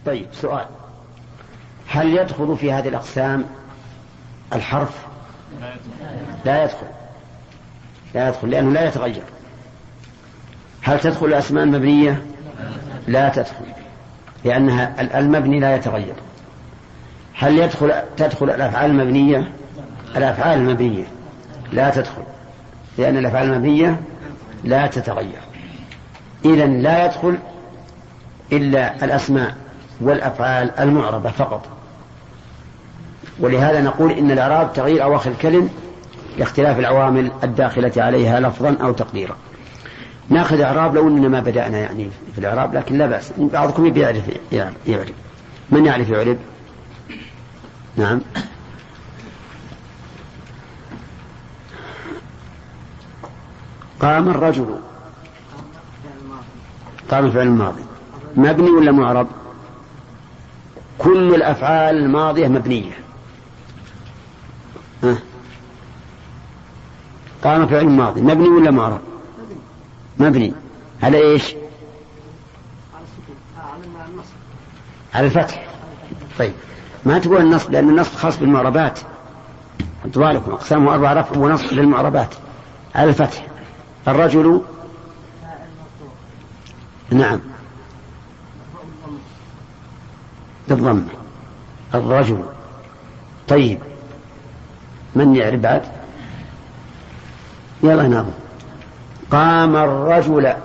طيب سؤال: هل يدخل في هذه الأقسام الحرف؟ لا يدخل لأنه لا يتغير. هل تدخل الأسماء المبنية؟ لا تدخل، لأنها المبني لا يتغير. هل تدخل الأفعال المبنية؟ الأفعال المبنية لا تدخل، لأن الأفعال المبنية لا تتغير. إذن لا يدخل إلا الأسماء والأفعال المعربة فقط. ولهذا نقول إن الإعراب تغيير أواخر الكلم لاختلاف العوامل الداخلة عليها لفظا أو تقديرا. ناخذ إعراب لو إننا ما بدأنا يعني في الإعراب، لكن لا بأس، بعضكم يعرف. من يعرف يعرب؟ نعم. قام الرجل. قام فعل الماضي مبني ولا معرب؟ كل الأفعال الماضية مبنية. قام فعل الماضي مبني ولا معرب؟ مبني. على إيش؟ على الفتح. طيب ما تقول النصب، لأن النصب خاص بالمعربات. انتبهوا لكم، أقسامه 4: رفع ونصب للمعربات. على الفتح. الرجل نعم بالضم. الرجل. طيب من يعرف بعد؟ يلا ناظر. قام الرجل.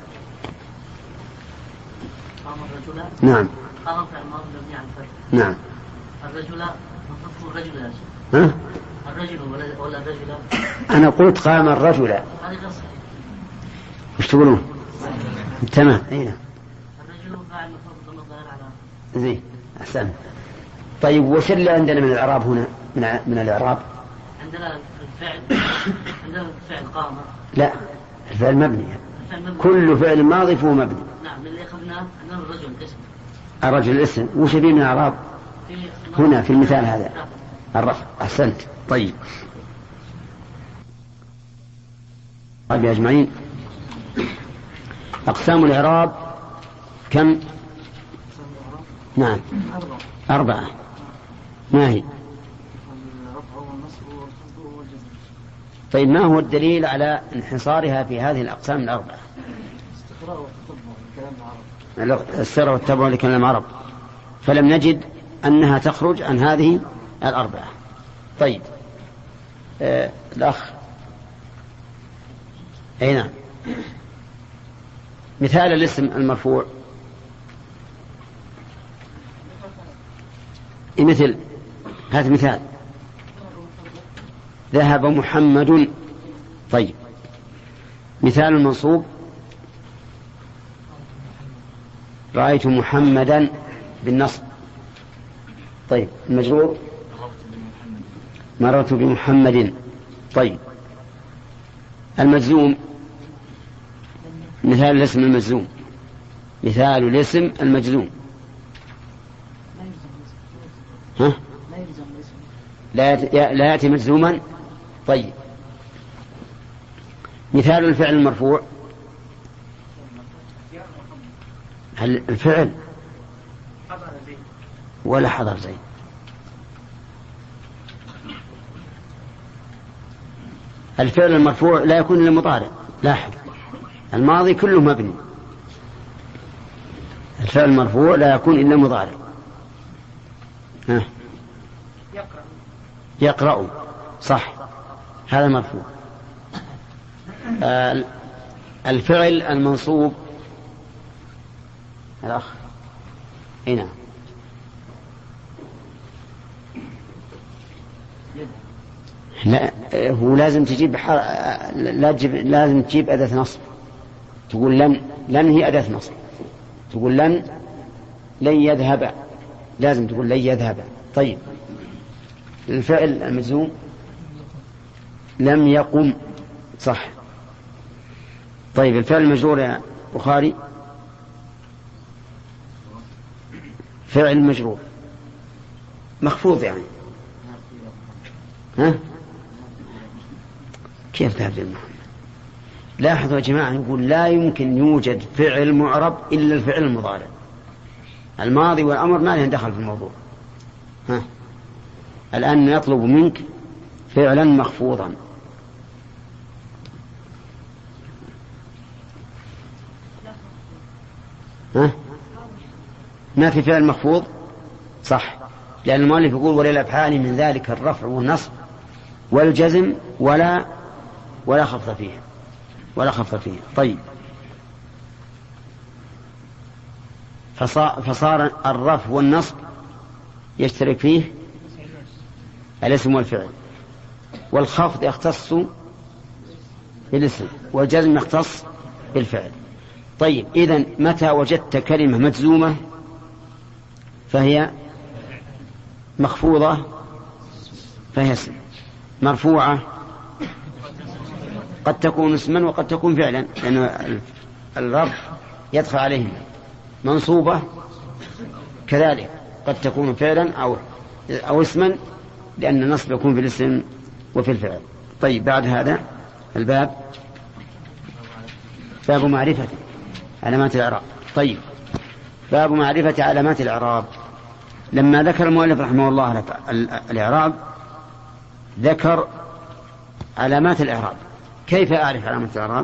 نعم. قام فعل ماضي مبني على الفتح. نعم. الرجل مفهوم الرجل يا شيخ. ها؟ الرجل ولا الرجل؟ أنا قلت قام الرجل. هذه قصة. وش تقولون؟ تمام. أين؟ الرجل فاعل مفعول ضم الظاهر على. زين أحسن. طيب وش اللي عندنا من الإعراب هنا؟ من الإعراب عندنا الفعل قام. لا، الفعل مبني. كل فعل ماضي فهو مبني. نعم. اللي أخذناه أنه الرجل اسم. الرجل اسم. وش فيه من الإعراب هنا في المثال هذا؟ الرفع. أحسنت. طيب يا أجمعين، أقسام الإعراب كم؟ نعم 4. ما هي؟ طيب ما هو الدليل على انحصارها في هذه الأقسام ال4؟ السر والتبع لكلام العرب، فلم نجد أنها تخرج عن هذه ال4. طيب الأخ أين مثال الاسم المرفوع؟ مثل هذا مثال: ذهب محمد. طيب مثال المنصوب: رأيت محمدا بالنصب. طيب المجرور: مررت بمحمد. طيب المجزوم: مثال الاسم المجزوم. مثال الاسم المجزوم. ها؟ لا يأتي مجزوما. طيب مثال الفعل المرفوع: هل الفعل ولا حضر زين؟ الفعل المرفوع لا يكون إلا مضارع. لاحظ الماضي كله مبني. الفعل المرفوع لا يكون إلا مضارع. ها؟ يقرأ. صح، هذا مرفوع. الفعل المنصوب الأخ هنا لا، هو لازم تجيب لازم تجيب أداة نصب. تقول لن هي أداة نصب. تقول لن يذهب، لازم تقول لن يذهب. طيب الفعل المجزوم: لم يقم. صح. طيب الفعل المجرور يا بخاري: فعل مجرور مخفوض يعني. ها؟ كيف ذهب المهم؟ لاحظوا يا جماعة، نقول لا يمكن يوجد فعل معرب إلا الفعل المضارع. الماضي والأمر ما لهم دخل في الموضوع. الآن يطلب منك فعلا مخفوضا. ما في فعل مخفوض صح، لأن المؤلف يقول وللأفعال من ذلك الرفع والنصب والجزم ولا خفض فيه. طيب، فصار الرفع والنصب يشترك فيه الاسم والفعل، والخفض يختص بالاسم، والجزم يختص بالفعل. طيب، إذن متى وجدت كلمة مجزومة فهي مخفوضة فهي اسم، مرفوعة قد تكون اسما وقد تكون فعلا، لأن الرفع يدخل عليهم، منصوبة كذلك قد تكون فعلا أو اسما، لأن النصب يكون في الاسم وفي الفعل. طيب، بعد هذا الباب باب معرفة علامات الإعراب. طيب، باب معرفة علامات الإعراب. لما ذكر المؤلف رحمه الله الإعراب ذكر علامات الإعراب. كيف أعرف علامات الإعراب؟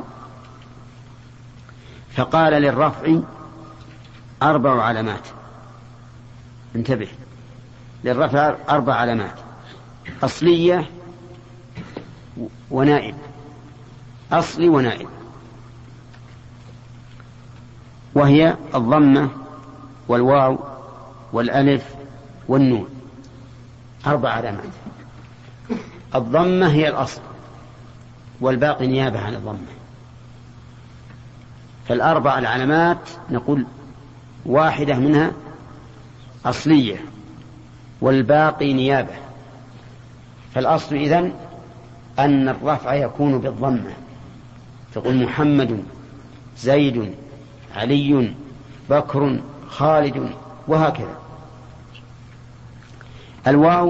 فقال للرفع 4 علامات. انتبه، للرفع 4 علامات: أصلية ونائب، أصلي ونائب، وهي الضمة والواو والألف والنون. 4 علامات. الضمة هي الأصل، والباقي نيابة عن الضمة. فال4 العلامات نقول واحدة منها أصلية والباقي نيابة. فالأصل إذن أن الرفع يكون بالضمة، تقول محمد، زيد، علي، بكر، خالد، وهكذا. الواو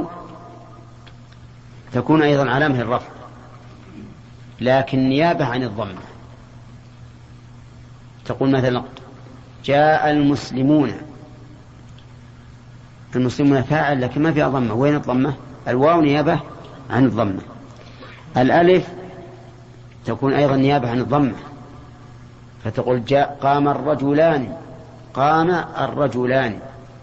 تكون أيضا علامة الرفع لكن نيابة عن الضمة. تقول مثلا جاء المسلمون، المسلمون فاعل لكن ما فيها ضمة. وين الضمة؟ الواو نيابة عن الضمة. الألف تكون أيضا نيابة عن الضمة، فتقول جاء قام الرجلان، قام الرجلان.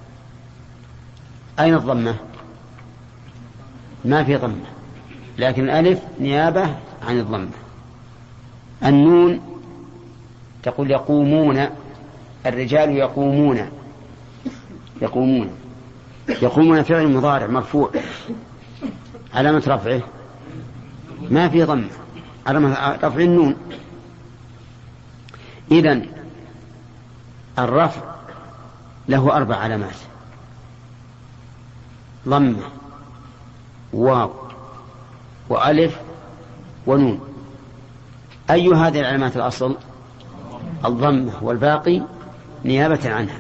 أين الضمة؟ ما في ضمة، لكن الألف نيابة عن الضمة. النون تقول يقومون، الرجال يقومون، يقومون فعل مضارع مرفوع، علامة رفعه ما في ضمة، علامة رفع النون. إذن الرفع له 4 علامات: ضمة، واو، وألف، ونون. أي هذه العلامات الأصل؟ الضمة، والباقي نيابة عنها.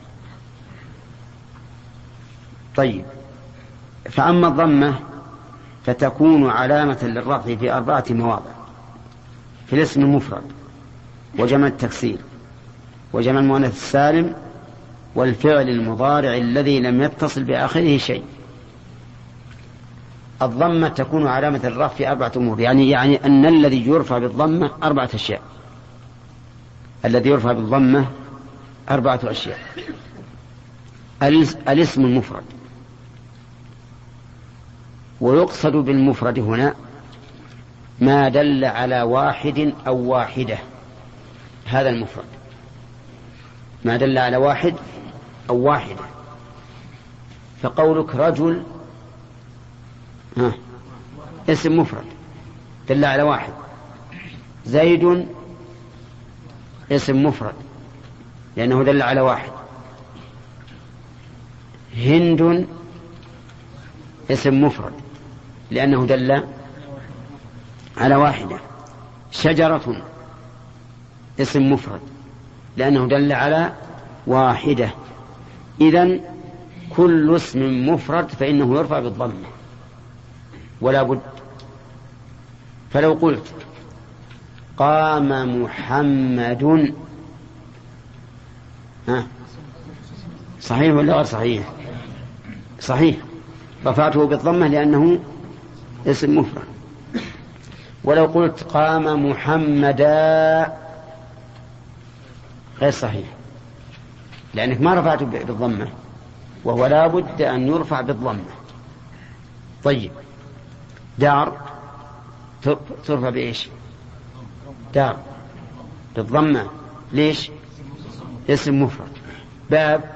طيب، فأما الضمة فتكون علامة للرفع في 4 مواضع: في الاسم المفرد، وجمع التكسير، وجمع المؤنث السالم، والفعل المضارع الذي لم يتصل بآخره شيء. الضمة تكون علامة الرفع في 4 أمور، يعني أن الذي يرفع بالضمة 4 أشياء. الذي يرفع بالضمة 4 أشياء: الاسم المفرد، ويقصد بالمفرد هنا ما دل على واحد أو واحدة، هذا المفرد، ما دل على واحد أو واحدة. فقولك رجل اسم مفرد دل على واحد، زيد اسم مفرد لأنه دل على واحد، هند اسم مفرد لأنه دل على واحدة، شجرة اسم مفرد لأنه دل على واحدة. إذن كل اسم مفرد فإنه يرفع بالضمة ولا بد. فلو قلت قام محمد، صحيح ولا غير صحيح؟ صحيح، رفعته بالضمة لأنه اسم مفرد. ولو قلت قام محمدا غير صحيح، لأنك ما رفعته بالضمة، وهو لا بد أن يرفع بالضمة. طيب، دار ترفع بإيش؟ دار بالضمة، ليش؟ اسم مفرد. باب.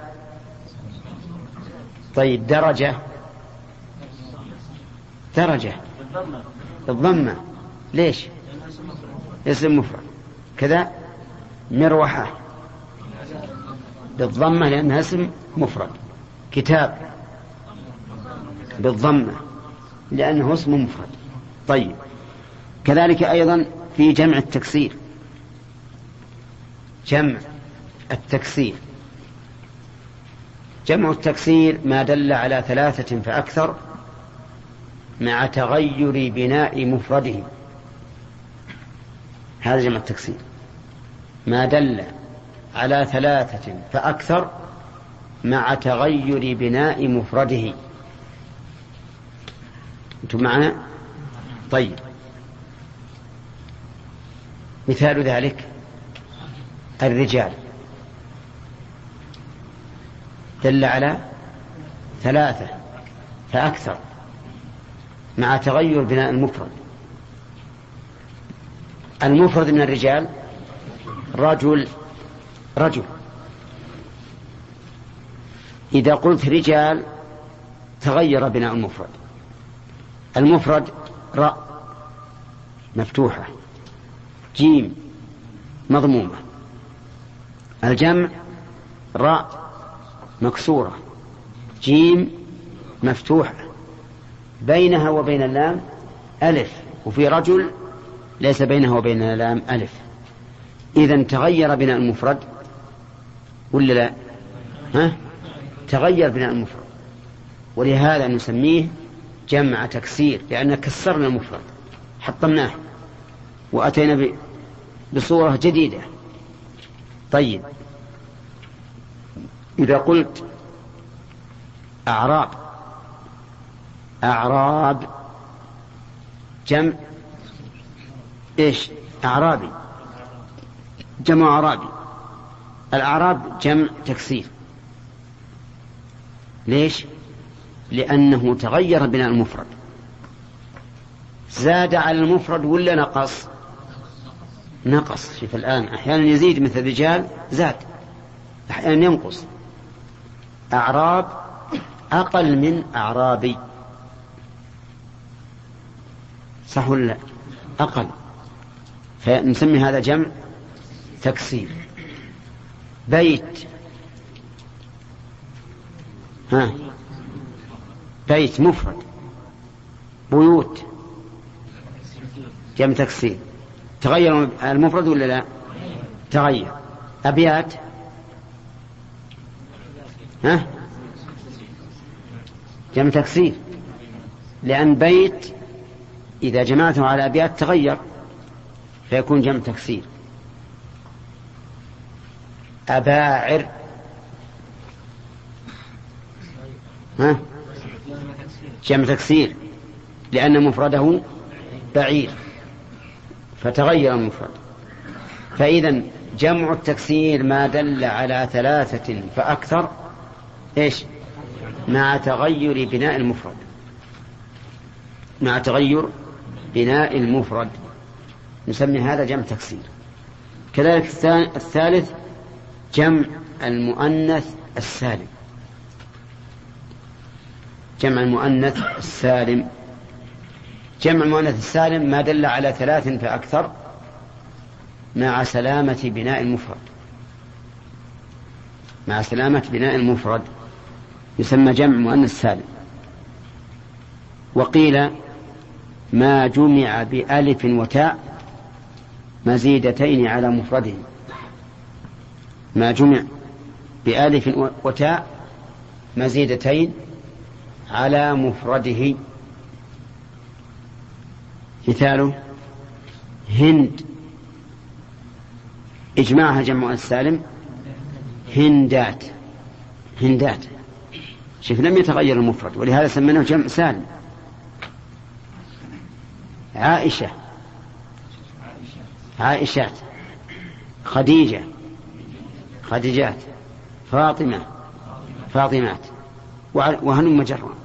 طيب، درجة بالضمة، ليش؟ اسم مفرد. كذا مروحة بالضمة لأنها اسم مفرد. كتاب بالضمة لأنه اسم مفرد. طيب، كذلك أيضا في جمع التكسير. جمع التكسير ما دل على 3 فأكثر مع تغير بناء مفرده. هذا جمع التكسير، ما دل على 3 فأكثر مع تغير بناء مفرده. أنتم معنا؟ طيب، مثال ذلك الرجال دل على 3 فأكثر مع تغير بناء المفرد. المفرد من الرجال رجل. إذا قلت رجال تغير بناء المفرد. المفرد راء مفتوحة، جيم مضمومة. الجمع راء مكسورة، جيم مفتوحة، بينها وبين اللام ألف، وفي رجل ليس بينها وبين اللام ألف. إذن تغير بناء المفرد ولا لا؟ تغير بناء المفرد، ولهذا نسميه جمع تكسير، لأن كسرنا المفرد، حطمناه وأتينا بصورة جديدة. طيب، إذا قلت أعراب جمع إيش؟ أعرابي، جمع أعرابي. الأعراب جمع تكسير، ليش؟ لأنه تغير بناء المفرد. زاد على المفرد ولا نقص؟ نقص. شوف الآن أحيانا يزيد مثل رجال زاد، أحيانا ينقص. أعراب أقل من أعرابي، صح ولا لا؟ أقل، فنسمي هذا جمع تكسير. بيت، بيت مفرد. بيوت جمع تكسير. تغير المفرد ولا لا؟ تغير. أبيات جمع تكسير، لأن بيت إذا جمعته على أبيات تغير فيكون جمع تكسير. أباعر جمع تكسير، لأن مفرده بعير فتغير المفرد. فإذا جمع التكسير ما دل على 3 فأكثر إيش؟ مع تغير بناء المفرد، مع تغير بناء المفرد نسمي هذا جمع تكسير. كذلك الثالث جمع المؤنث السالم. جمع المؤنث السالم، جمع المؤنث السالم ما دل على 3 فأكثر مع سلامة بناء المفرد، مع سلامة بناء المفرد يسمى جمع مؤنث سالم. وقيل ما جمع بألف وتاء مزيدتين على مفرده. ما جمع بألف وتاء مزيدتين على مفرده. مثاله هند، إجماعها جمع السالم هندات، هندات. شوف لم يتغير المفرد، ولهذا سميناه جمع سالم. عائشة، عائشات، خديجة، خديجات، فاطمة، فاطمات، وهلم جرا.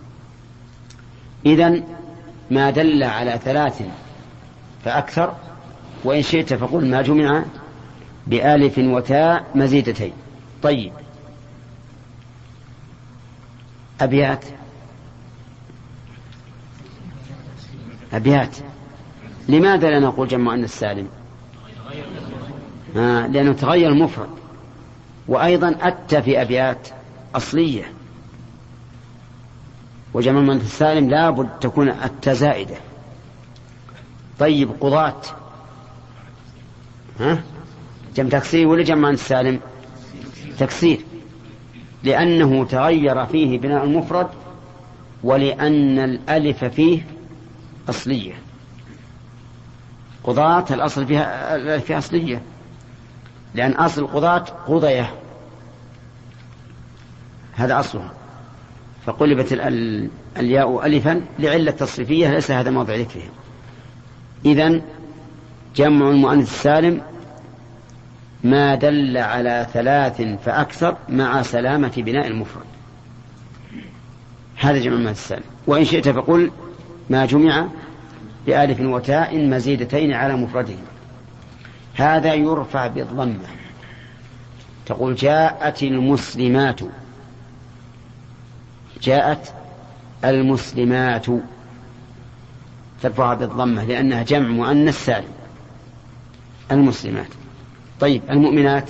إذن ما دل على 3 فأكثر، وإن شئت فقل ما جمع بألف وتاء مزيدتين. طيب، أبيات، أبيات لماذا لا نقول جمع مؤنث سالم؟ لأنه تغير المفرد، وأيضا أتى في أبيات أصلية، وجمع المؤنث السالم لا بد تكون أتى زائدة. طيب، قضاة، جمع تكسير ولا جمع مؤنث سالم؟ تكسير، لأنه تغير فيه بناء المفرد، ولأن الألف فيه أصلية. قضاة الأصل فيها أصلية، لأن أصل القضاة قضية، هذا أصلها، فقلبت الياء ألفا لعلة تصريفية ليس هذا موضع ذكرها. إذن جمع المؤنث السالم ما دل على 3 فأكثر مع سلامة بناء المفرد، هذا جمع المؤنث السالم. وإن شئت فقل ما جمع بألف وتاء مزيدتين على مفرده. هذا يرفع بالضمة، تقول جاءت المسلمات، جاءت المسلمات، ترفعها بالضمة لأنها جمع مؤنث سالم، المسلمات. طيب، المؤمنات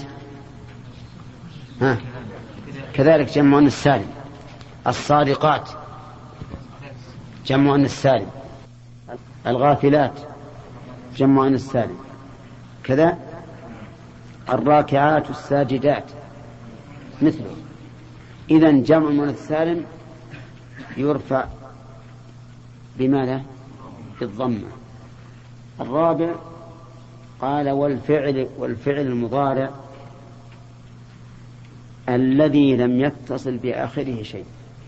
كذلك جمع مؤنث سالم. الصادقات جمع مؤنث سالم. الغافلات جمع مؤنث سالم كذا. الراكعات الساجدات مثله. إذن جمع المؤنث سالم يرفع بماذا؟ بالضمة. الرابع قال والفعل المضارع الذي لم يتصل بآخره شيء.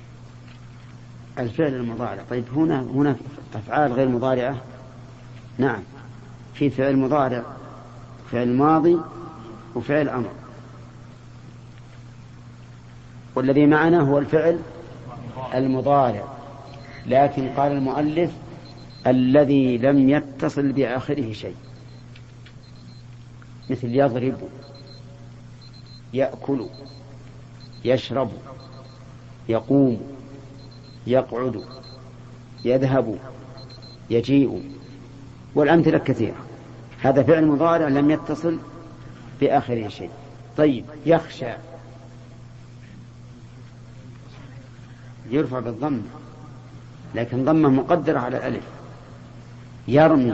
الفعل المضارع، طيب هنا أفعال غير مضارعة. نعم، في فعل مضارع، فعل ماضي، وفعل أمر، والذي معنا هو الفعل المضارع، لكن قال المؤلف الذي لم يتصل بآخره شيء، مثل يضرب، يأكل، يشرب، يقوم، يقعد، يذهب، يجيء، والأمثلة كثيرة. هذا فعل مضارع لم يتصل بآخره شيء. طيب، يخشى يرفع بالضم، لكن ضمه مقدرة على الألف. يرمي،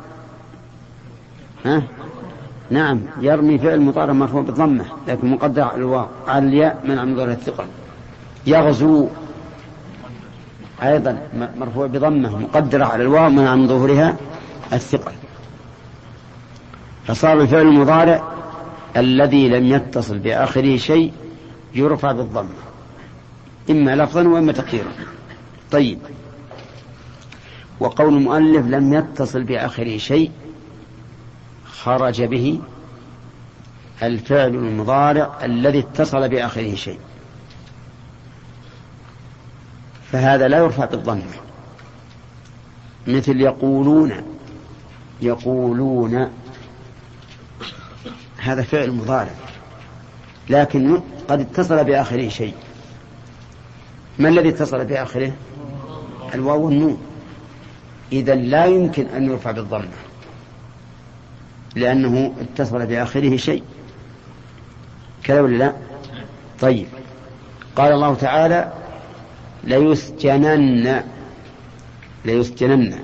نعم، يرمي فعل مضارع مرفوع بالضمة لكن مقدر على الواو على الياء منع من ظهور الثقل. يغزو أيضا مرفوع بضمة مقدرة على الواو منع من ظهورها الثقل. فصار الفعل المضارع الذي لم يتصل بآخره شيء يرفع بالضمة إما لفظا وإما تقديرا. طيب، وقول المؤلف لم يتصل بآخره شيء خرج به الفعل المضارع الذي اتصل بآخره شيء، فهذا لا يرفع بالضمة. مثل يقولون، يقولون هذا فعل مضارع لكن قد اتصل بآخره شيء. ما الذي اتصل بآخره؟ الواو والنون. إذن لا يمكن أن يرفع بالضمة لأنه اتصل بآخره شيء، كذا ولا لا؟ طيب، قال الله تعالى ليسجنن، ليسجنن،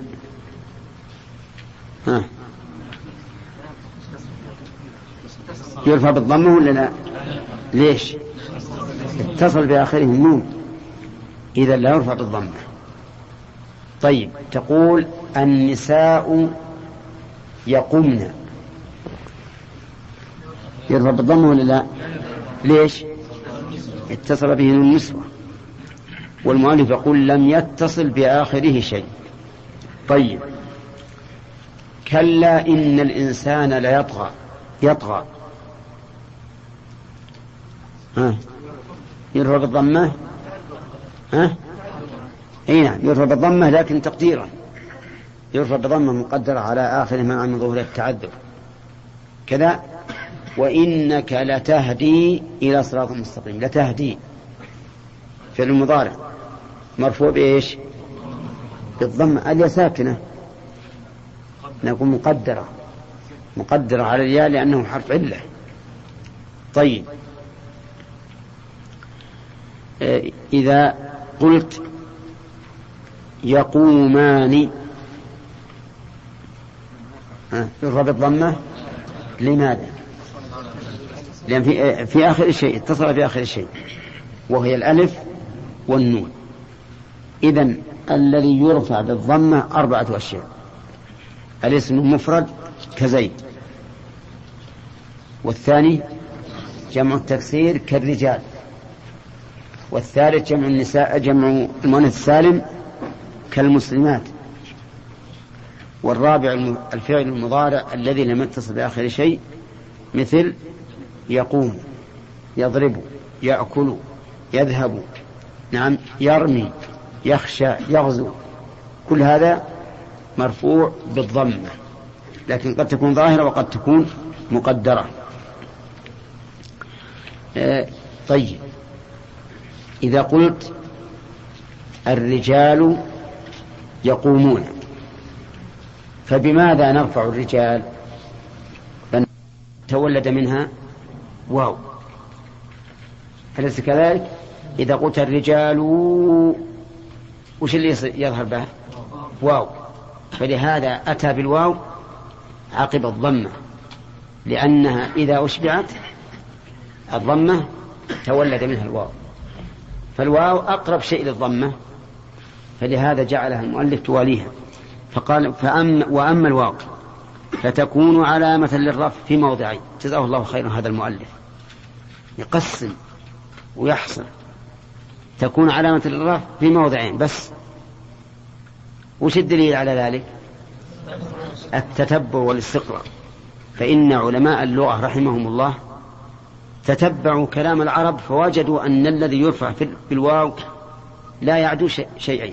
يرفع بالضمة ولا لا؟ ليش؟ اتصل بآخره النون، إذا لا يرفع بالضمة. طيب، تقول النساء يقمن، يرفع بالضمة ولا لا؟ ليش؟ اتصل به النسوة، والمؤلف يقول لم يتصل بآخره شيء. طيب، كلا إن الإنسان يطغى يرفع بالضمة اي نعم يرفع بالضمة، لكن تقديرا يرفع بضمة مقدرة على آخره منع من ظهور التعذر كذا. وإنك لتهدي إلى صراط مستقيم. لتهدي فعل المضارع مرفوع بإيش؟ بالضمة. الياء ساكنة نقول مقدرة على الياء لأنه حرف علة. طيب، إذا قلت يقومان يرفع بالضمة لماذا؟ لأن في آخر الشيء اتصل في آخر الشيء وهي الألف والنون. إذن الذي يرفع بالضمة 4 أشياء: الاسم المفرد كزيد، والثاني جمع التكسير كالرجال، والثالث جمع النساء جمع المؤنث السالم كالمسلمات، والرابع الفعل المضارع الذي لم يتصل بآخر شيء مثل يقوم، يضرب، يأكل، يذهب، نعم، يرمي، يخشى، يغزو. كل هذا مرفوع بالضمة، لكن قد تكون ظاهرة وقد تكون مقدرة. طيب، إذا قلت الرجال يقومون فبماذا نرفع الرجال؟ تولد منها واو، أليس كذلك؟ إذا قلت الرجال وش اللي يظهر به؟ واو، فلهذا أتى بالواو عقب الضمة، لأنها إذا أشبعت الضمة تولد منها الواو، فالواو أقرب شيء للضمة، فلهذا جعلها المؤلف تواليها، فقال وأما الواو فتكون علامة للرفع في موضعين. جزاه الله خيرا هذا المؤلف، يقسم ويحصر. تكون علامة للرفع في موضعين بس. وش الدليل على ذلك؟ التتبع والاستقراء. فإن علماء اللغة رحمهم الله تتبعوا كلام العرب فوجدوا أن الذي يرفع بالواو لا يعدو شيئين.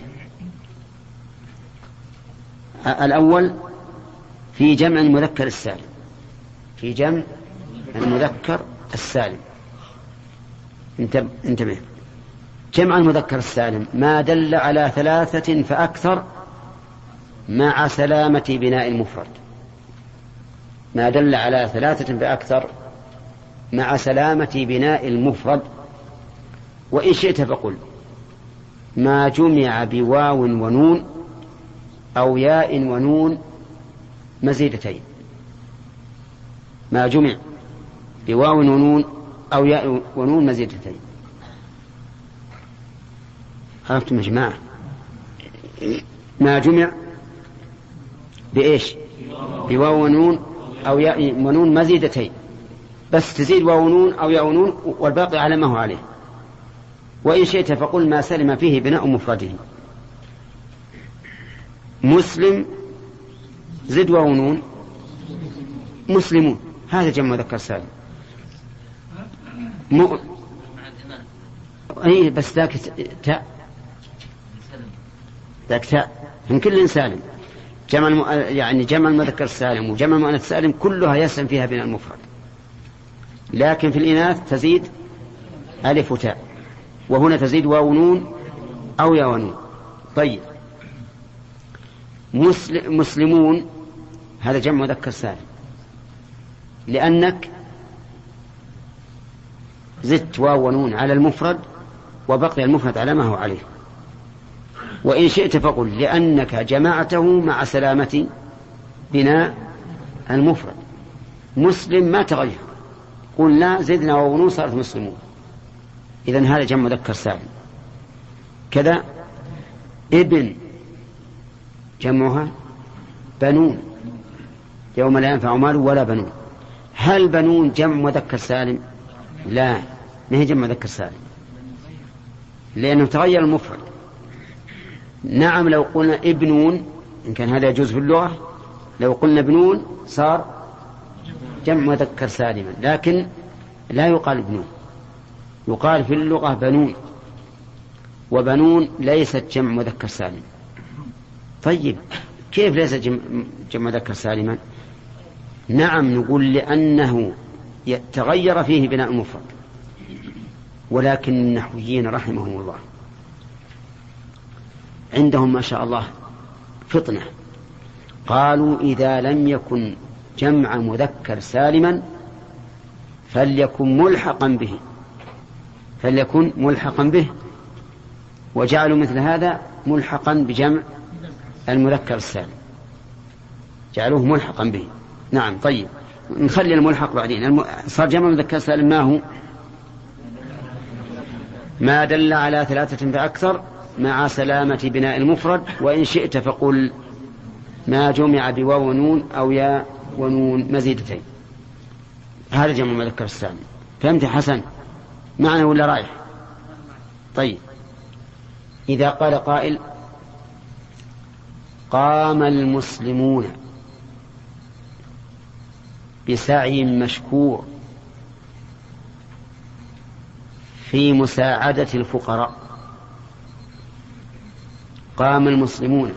الأول في جمع المذكر السالم، في جمع المذكر السالم. انتبه، جمع المذكر السالم ما دل على 3 فأكثر مع سلامة بناء المفرد. ما دل على 3 فأكثر مع سلامة بناء المفرد. وإن شئت فقل ما جمع بواو ونون أو ياء ونون مزيدتين. ما جمع بواو ونون أو ياء ونون مزيدتين. عرفتم يا جماعة؟ ما جمع بإيش؟ بواو ونون أو ياء ونون مزيدتين، بس تزيد واو ونون أو ياء ونون والباقي على ما هو عليه. وإن شئت فقل ما سلم فيه بناء مفرده. مسلم زد واو ونون مسلمون، هذا جمع مذكر سالم. أي بس ذاك تاء، ذاك تاء من كل سالم. يعني جمع المذكر السالم وجمع المؤنث السالم كلها يسلم فيها بناء المفرد، لكن في الإناث تزيد ألف وتاء، وهنا تزيد واو ونون أو ياء ونون. طيب، مسلمون هذا جمع مذكر سالم، لأنك زدت واو ونون على المفرد وبقي المفرد على ما هو عليه. وإن شئت فقل لأنك جمعته مع سلامة بناء المفرد. مسلم ما تغير، قلنا زدنا واو ونون صارت مسلمون، إذن هذا جمع مذكر سالم. كذا ابن جمعها بنون، يوم لا ينفع مال ولا بنون. هل بنون جمع مذكر سالم؟ لا، ما هي جمع مذكر سالم، لأنه تغير المفرد. نعم لو قلنا ابنون إن كان هذا يجوز في اللغة، لو قلنا ابنون صار جمع مذكر سالما، لكن لا يقال ابنون، يقال في اللغة بنون، وبنون ليست جمع مذكر سالم. طيب كيف ليس جمع مذكر سالما؟ نعم نقول لأنه تغير فيه بناء المفرد، ولكن النحويين رحمهم الله عندهم ما شاء الله فطنة، قالوا إذا لم يكن جمع مذكر سالما فليكن ملحقا به، وجعلوا مثل هذا ملحقا بجمع المذكر السالم، جعلوه ملحقا به. نعم طيب نخلي الملحق بعدين. صار جمع مذكر سالم ما هو؟ ما دل على 3 فأكثر مع سلامة بناء المفرد، وإن شئت فقل ما جمع بواو ونون أو يا ونون مزيدتين. هذا جمع مذكر السالم. فهمت حسن معنى ولا رايح؟ طيب إذا قال قائل قام المسلمون بسعي مشكور في مساعدة الفقراء. قام المسلمون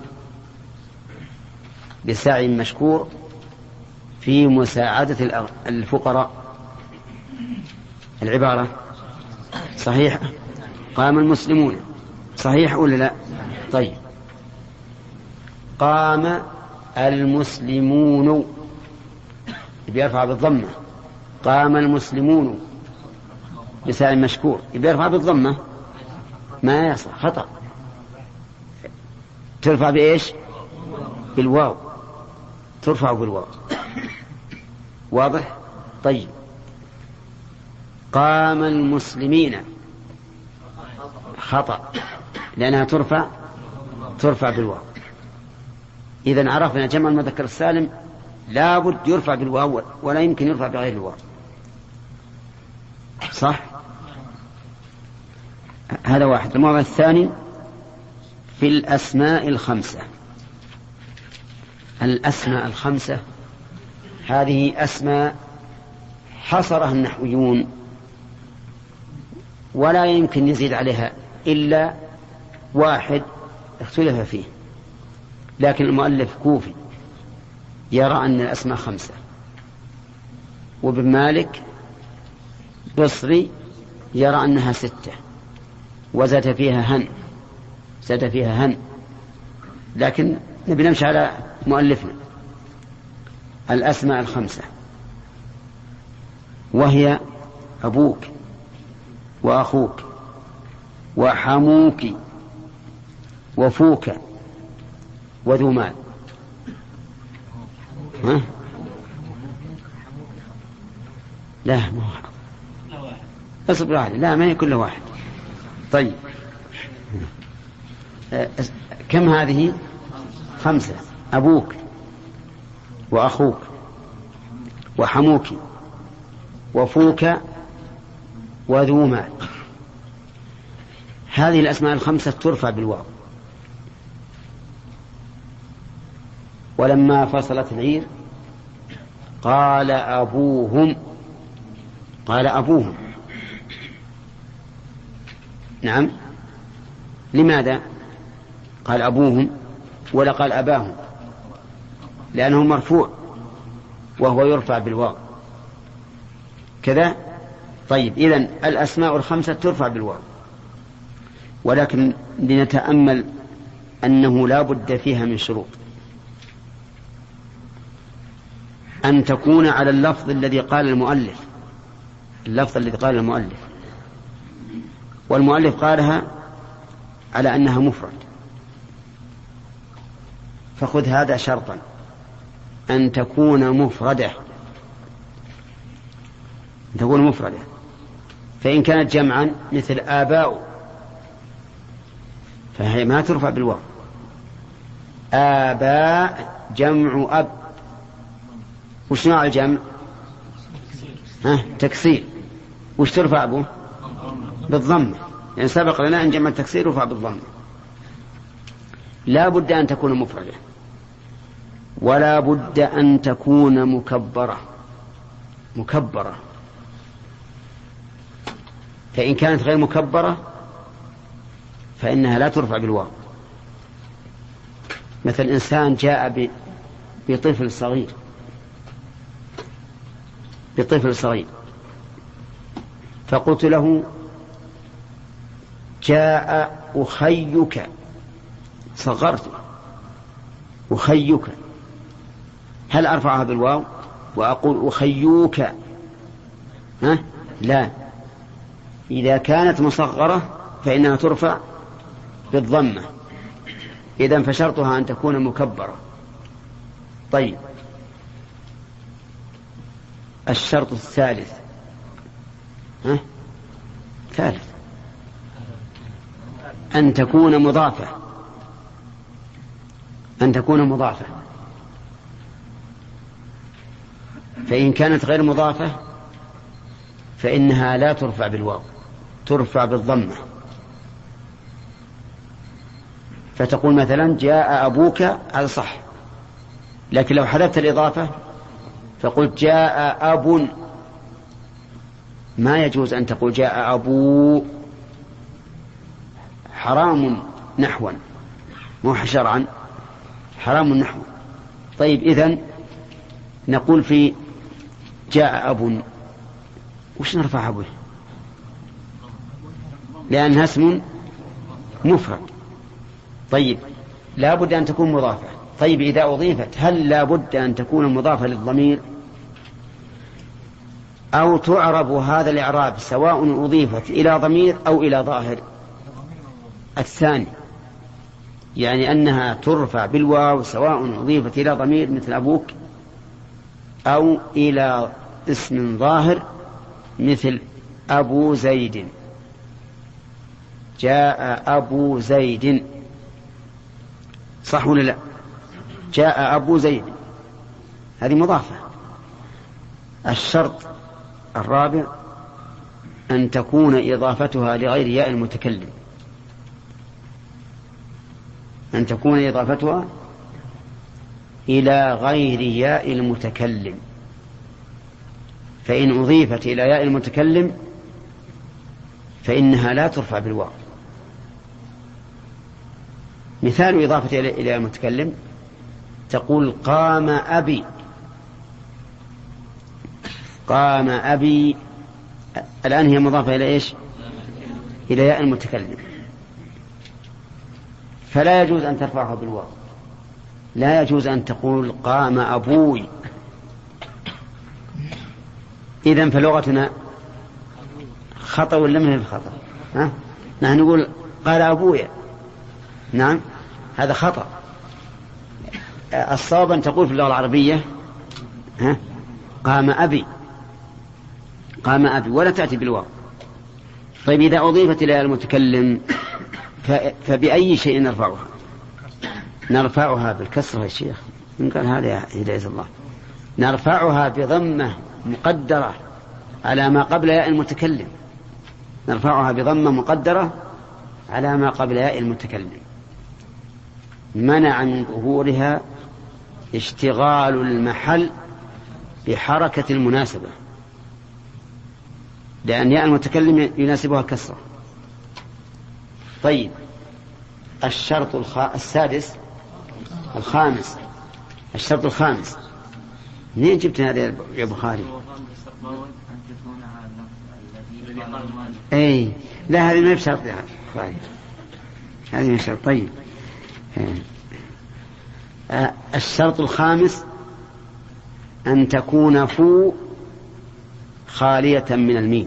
بسعي مشكور في مساعدة الفقراء، العبارة صحيحة؟ قام المسلمون صحيح ولا لا؟ طيب قام المسلمون بيرفع بالضمة، قام المسلمون بسعي مشكور بيرفع بالضمة، ما يصح، خطأ. ترفع بإيش؟ بالواو، ترفع بالواو. واضح؟ طيب قام المسلمين خطأ، لأنها ترفع بالواو. إذن عرفنا جمع المذكر السالم لا بد يرفع بالواو، ولا يمكن يرفع بغير الواو، صح؟ هذا واحد. الموضوع الثاني في الأسماء الخمسة. الأسماء الخمسة هذه أسماء حصرها النحويون ولا يمكن يزيد عليها إلا واحد اختلف فيه، لكن المؤلف كوفي يرى أن الأسماء 5، وابن مالك بصري يرى أنها 6، وزاد فيها هن، لكن نبي نمشي على مؤلفنا. الأسماء 5 وهي أبوك وأخوك وحموك وفوك وذو مال. ها؟ لا ما هو اصبر عليه، لا ما هي كل واحد. طيب كم هذه؟ 5. أبوك وأخوك وحموك وفوك وذو مال. هذه الأسماء 5 ترفع بالواو. ولما فصلت العير قال أبوهم، نعم. لماذا قال أبوهم ولا قال أباهم؟ لأنه مرفوع وهو يرفع بالواو كذا. طيب إذن الأسماء 5 ترفع بالواو، ولكن لنتأمل أنه لا بد فيها من شروط: أن تكون على اللفظ الذي قال المؤلف، والمؤلف قالها على أنها مفرد، فخذ هذا شرطا، أن تكون مفردة. فإن كانت جمعا مثل آباء فهي ما ترفع بالواو. آباء جمع أب، وش نوع الجمع؟ تكسير. وش ترفع به؟ بالضمة، يعني سبق لنا أن جمع التكسير رفع بالضم. لا بد أن تكون مفردة، ولا بد أن تكون مكبرة. فإن كانت غير مكبرة فإنها لا ترفع بالواو. مثل إنسان جاء بطفل صغير فقلت له جاء أخيك، صغرت أخيك، هل أرفعها بالواو وأقول أخيوك؟ لا، إذا كانت مصغرة فإنها ترفع بالضمة. إذن فشرطها أن تكون مكبرة. طيب، الشرط الثالث أن تكون مضافة. فإن كانت غير مضافة فإنها لا ترفع بالواو، ترفع بالضمة. فتقول مثلا جاء أبوك، هذا صح، لكن لو حذفت الإضافة فقلت جاء أب، ما يجوز أن تقول جاء أبو، حرام نحوا، مو شرعا، حرام نحوا. طيب، إذن نقول في جاء أب وش نرفع به؟ لأنها اسم مفرد. طيب، لا بد أن تكون مضافة. طيب، إذا أضيفت هل لا بد أن تكون مضافة للضمير أو تعرب هذا الإعراب سواء أضيفت إلى ضمير أو إلى ظاهر؟ الثاني، يعني أنها ترفع بالواو سواء أضيفت إلى ضمير مثل أبوك أو إلى اسم ظاهر مثل أبو زيد، جاء أبو زيد، صح ولا لا؟ جاء أبو زيد، هذه مضافة. الشرط الرابع أن تكون إضافتها لغير ياء المتكلم، أن تكون إضافتها إلى غير ياء المتكلم. فإن أضيفت إلى ياء المتكلم فإنها لا ترفع بالواو. مثال إضافة إلى المتكلم تقول قام أبي، قام أبي، الآن هي مضافة إلى إيش؟ إلى ياء المتكلم، فلا يجوز أن ترفعها بالواو. لا يجوز أن تقول قام أبوي. إذن فلغتنا خطأ ولا من الخطأ؟ نحن نقول قال أبويا، نعم، هذا خطأ. الصواب أن تقول في اللغة العربية قام أبي، قام أبي، ولا تأتي بالواو. طيب، إذا أضيفت إلى المتكلم فبأي شيء نرفعها؟ نرفعها بالكسرة يا شيخ، إن قال هذا يا هداية الله، نرفعها بضمة مقدرة على ما قبل ياء المتكلم، نرفعها بضمة مقدرة على ما قبل ياء المتكلم، منع من ظهورها اشتغال المحل بحركة المناسبة، لأن ياء المتكلم يناسبها كسرة. طيب، الشرط السادس، الخامس، الشرط الخامس، منين جبت هذا يا بخاري؟ اي لا، هذه ما بشرط يا بخاري، هذه ما بشرط. طيب، الشرط الخامس أن تكون فو خالية من الميم،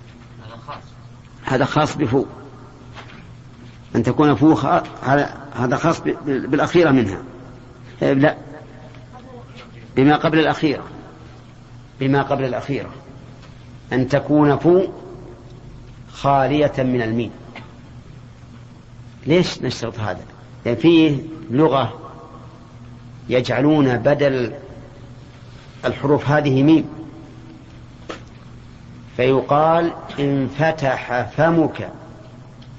هذا خاص بفو، أن تكون فو هذا خاص بالأخيرة منها، لا، بما قبل الأخيرة، بما قبل الأخيرة، أن تكون فو خالية من الميم. ليش نشترط هذا؟ لأن فيه لغة يجعلون بدل الحروف هذه ميم، فيقال انفتح فمك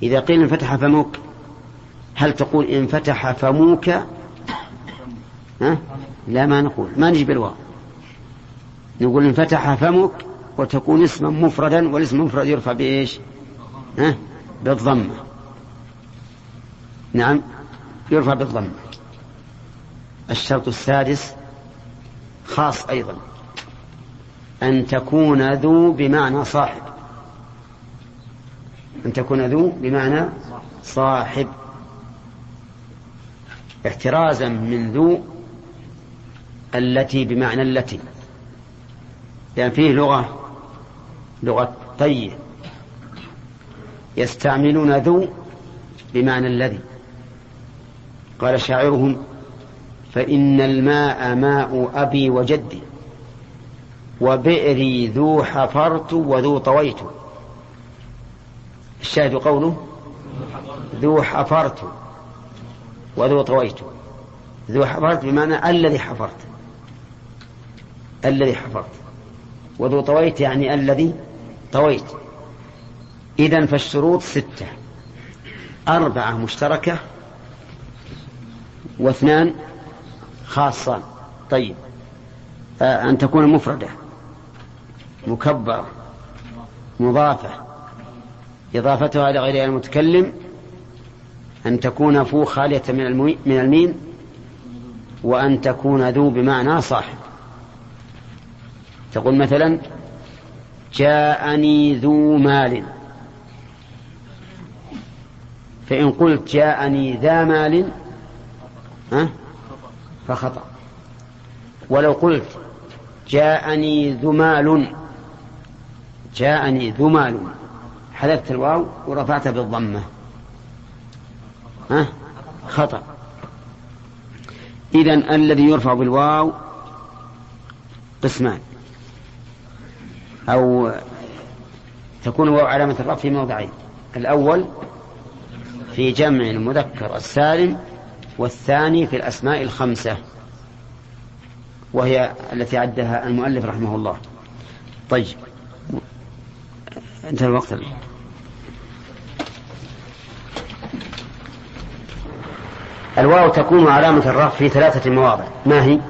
إذا قيل انفتح فمك هل تقول انفتح فموك؟ ها؟ لا، ما نقول، ما نجيب الواو، نقول انفتح فمك وتكون اسما مفردا، والاسم المفرد يرفع بإيش؟ ها؟ بالضمة. نعم، يرفع بالضمة. الشرط السادس خاص أيضا، أن تكون ذو بمعنى صاحب، أن تكون ذو بمعنى صاحب، احترازا من ذو التي بمعنى التي، لأن فيه لغة طي يستعملون ذو بمعنى الذي. قال شاعرهم: فإن الماء ماء أبي وجدي، وبئري ذو حفرت وذو طويت. الشاهد قوله ذو حفرت وذو طويت. ذو حفرت بمعنى الذي حفرت، الذي حفرت، وذو طويت يعني الذي طويت. إذن فالشروط 6: 4 مشتركة و2 خاصة. طيب، أن تكون مفردة مكبرة مضافة إضافتها لغير المتكلم، أن تكون فو خالية من الميم، وأن تكون ذو بمعنى صاحب. تقول مثلا: جاءني ذو مال، فإن قلت جاءني ذا مال فخطأ. ولو قلت جاءني ذو مال، جاءني ذو مال، حذفت الواو ورفعت بالضمة، خطأ. إذن الذي يرفع بالواو قسمان، أو تكون واو علامة الرفع في موضعين: الأول في جمع المذكر السالم، والثاني في الأسماء الخمسة، وهي التي عدها المؤلف رحمه الله. طيب، انتهى الوقت. الواو تكون علامة الرفع في 3 مواضع. ما هي؟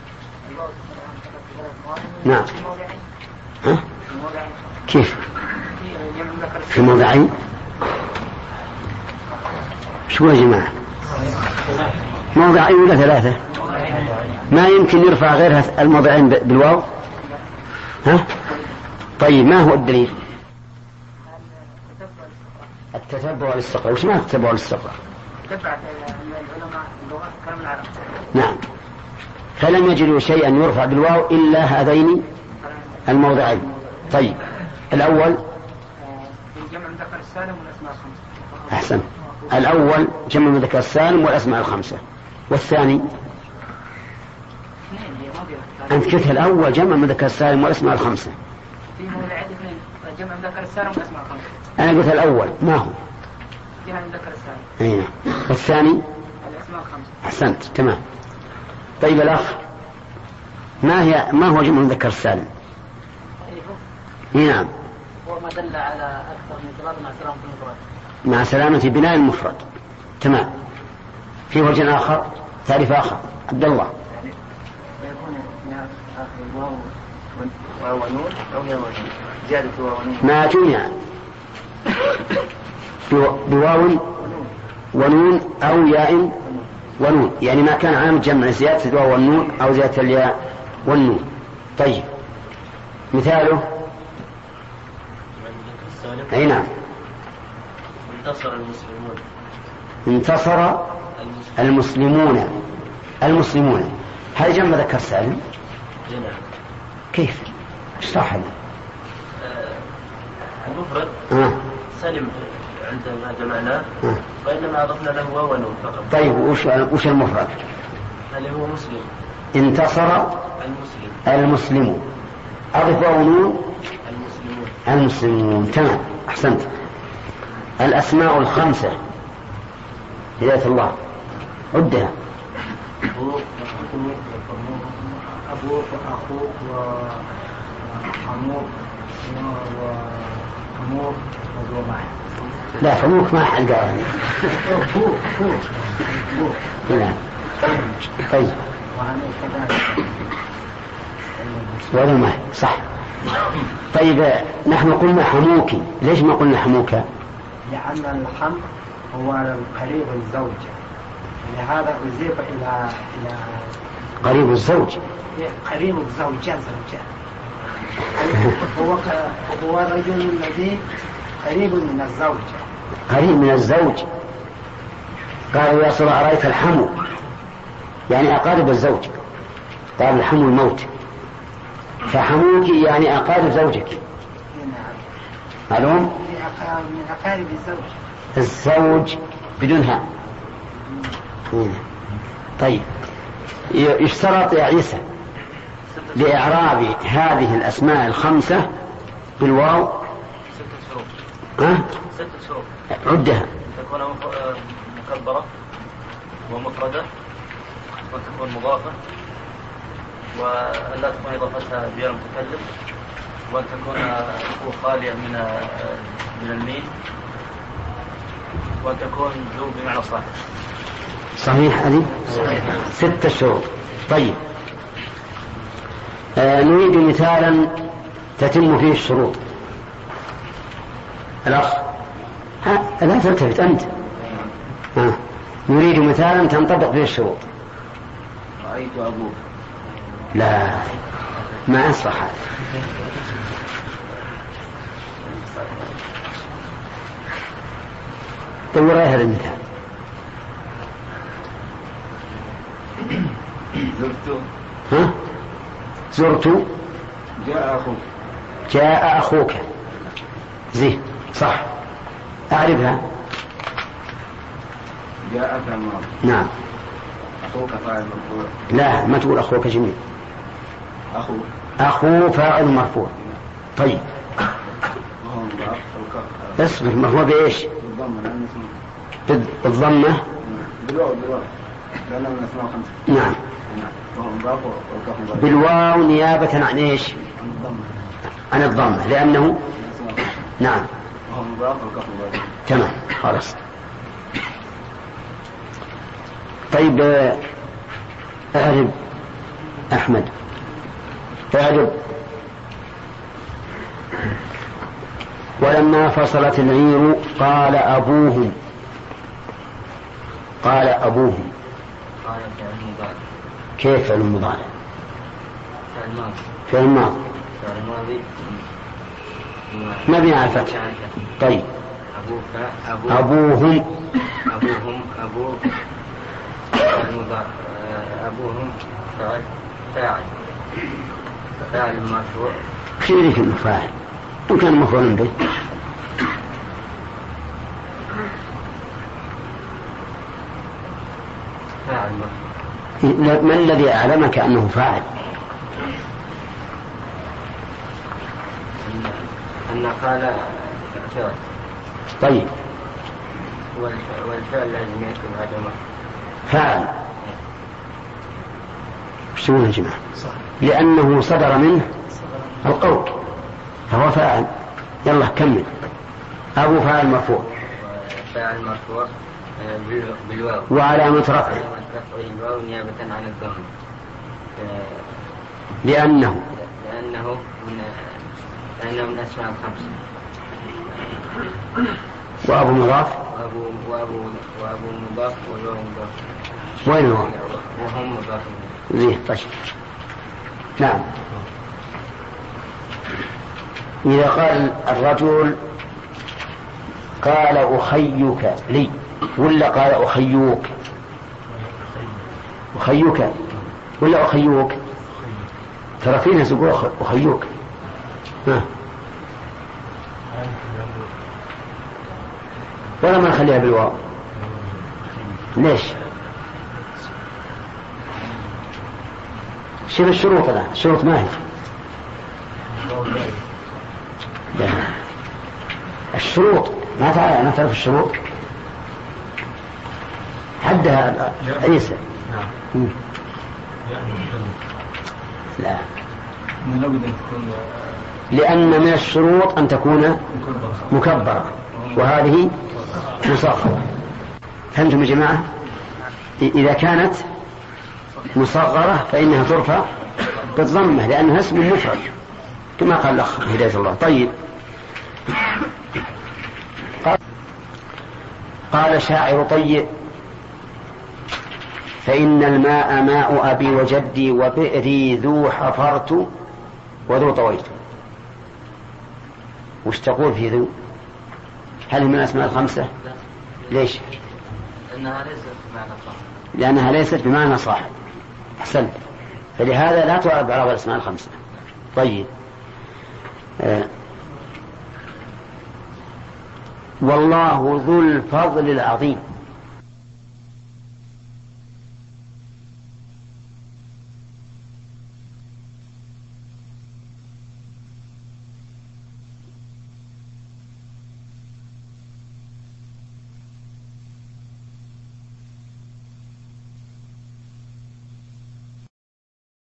نعم. كيف؟ في موضعين؟ شو يا جماعة؟ موضعين ولا 3؟ ما يمكن يرفع غير الموضعين بالواو؟ طيب، ما هو الدليل؟ التتبع والاستقراء. وش معنى التتبع والاستقراء؟ نعم، فلم يجدوا شيئا يرفع بالواو إلا هذين الموضعين. طيب، الأول جمع المذكر السالم والأسماء الخمسة. أحسن. الأول جمع المذكر السالم والأسماء الخمسة، والثاني أنت قلت الأول جمع المذكر السالم والأسماء الخمسة. في موضعين اثنين: جمع المذكر السالم والأسماء الخمسة. أنا قلت الأول، ما هو؟ جمع المذكر السالم. أين؟ والثاني؟ الأسماء الخمسة. أحسنت، تمام. طيب، الأخ، ما هو جمع المذكر السالم؟ نعم، هو ما دل على أكثر من 3 مع سلامة المفرد، مع سلامة بناء المفرد. تمام. في وجه آخر، تعريف آخر، عبد الله. يكون آخر واو ونون أو يا ونون، زيادة واو ونون. ما جمع بواو ونون أو ياء ونون، يعني ما كان عام جمع زيادة الواو والنون أو زيادة الياء والنون. طيب، مثاله؟ أي نعم. انتصر المسلمون. انتصر المسلمون. هل جمع ذكر سالم؟ نعم. كيف؟ اشرح لنا. المفرد سلم عندما جمعناه، وإنما أضفنا له واو ونون فقط. طيب، وش المفرد؟ هل هو مسلم؟ انتصر المسلمون، أضف واو ونون المسلمون. تمام، أحسنت. الأسماء الخمسة هداية الله، عدها. أبوك وأخوك وحموك حموك موضوع معي. لا حموك ما حد قال. نعم. طيب. ولا ما صح. طيب نحن قلنا حموكي، ليش ما قلنا حموكا؟ لأن الحم هو قريب الزوجة، لهذا أضيف إلى قريب الزوج. قريب الزوجة. هو الرجل الذي قريب من الزوجة. قريب من الزوج. قالوا يا صلاح أرأيت الحمو، يعني أقارب الزوج. قال الحمو الموت، فحموك يعني أقارب زوجك. معلوم؟ من أقارب الزوج. الزوج بدونها. طيب يشترط يا عيسى لإعراب هذه الأسماء الخمسة بالواو 6 شروط. عدها. تكون مكبرة ومفردة وتكون مضافة وأن لا تكون إضافتها بيا المتكلم وأن تكون خالية من الميم وأن تكون ذو بمعنى صاحب. صحيح هذه 6 شروط. طيب نريد مثالا تتم فيه الشروط. الأخ لا تلتفت أنت. نريد مثالا تنطبق فيه الشروط. رأيت أبوك. لا ما أصلح هذا. دور هذا المثال. زرت جاء أخوك زين صح. أعرفها. جاء فعل ماضي. نعم. أخوك فاعل مرفوع. لا ما تقول أخوك جميل. أخو فاعل مرفوع. طيب اصبر، ما هو بإيش؟ بالضمة. نعم. بالواو نيابة عن إيش؟ عن الضمة لأنه نعم. تمام خلاص. طيب أعرب أحمد. أعرب ولما فصلت العير قال أبوهم. قال أبوهم. كيف فعل مضارع؟ فعل ماضي مبني على الفتح. طيب أبوهم. أبوهم فاعل مرفوع. خيرك المفاعل وكان مفعول به. ما الذي أعلمك أنه فاعل؟ أن قال فعل. طيب والفعل لازم يكون هذا فاعل. وش تقول يا جماعة؟ لأنه صدر منه القول فهو فاعل. يلا كمل. أبو فاعل مرفوع. فاعل مرفوع بالواو. وعلامة رفعه الواو نيابة عن الضم. لأنه من أسماء الخمسة. وأبو مضاف. وأبو مضاف والواو مضاف. وين هو؟ وهم مضاف. زين طيب. نعم. إذا قال الرجل قال أخيك لي ولا قال أخيوك؟ أخيك ولا أخيوك؟ ترى في ناس يقول أخيوك. ولا ما نخليها بالواو؟ ليش؟ شوف الشروط الآن. الشروط ما هي؟ لا. الشروط ما تعرف الشروط حدها عيسى. نعم. لا من لابد أن تكون لأن من الشروط أن تكون مكبرة، وهذه مصغرة. فهمتم يا جماعة؟ إذا كانت مصغرة فإنها ترفع بالضمة لأنها اسم مفرد كما قال الأخ هداية الله. طيب، قال شاعر طيب: فإن الماء ماء أبي وجدي وبئري ذو حفرت وذو طويت. وش تقول في ذو؟ هل من الأسماء الخمسة؟ ليش؟ لأنها ليست بمعنى صاحب. أحسنت، فلهذا لا تعرف بعض الأسماء الخمسة. طيب، والله ذو الفضل العظيم.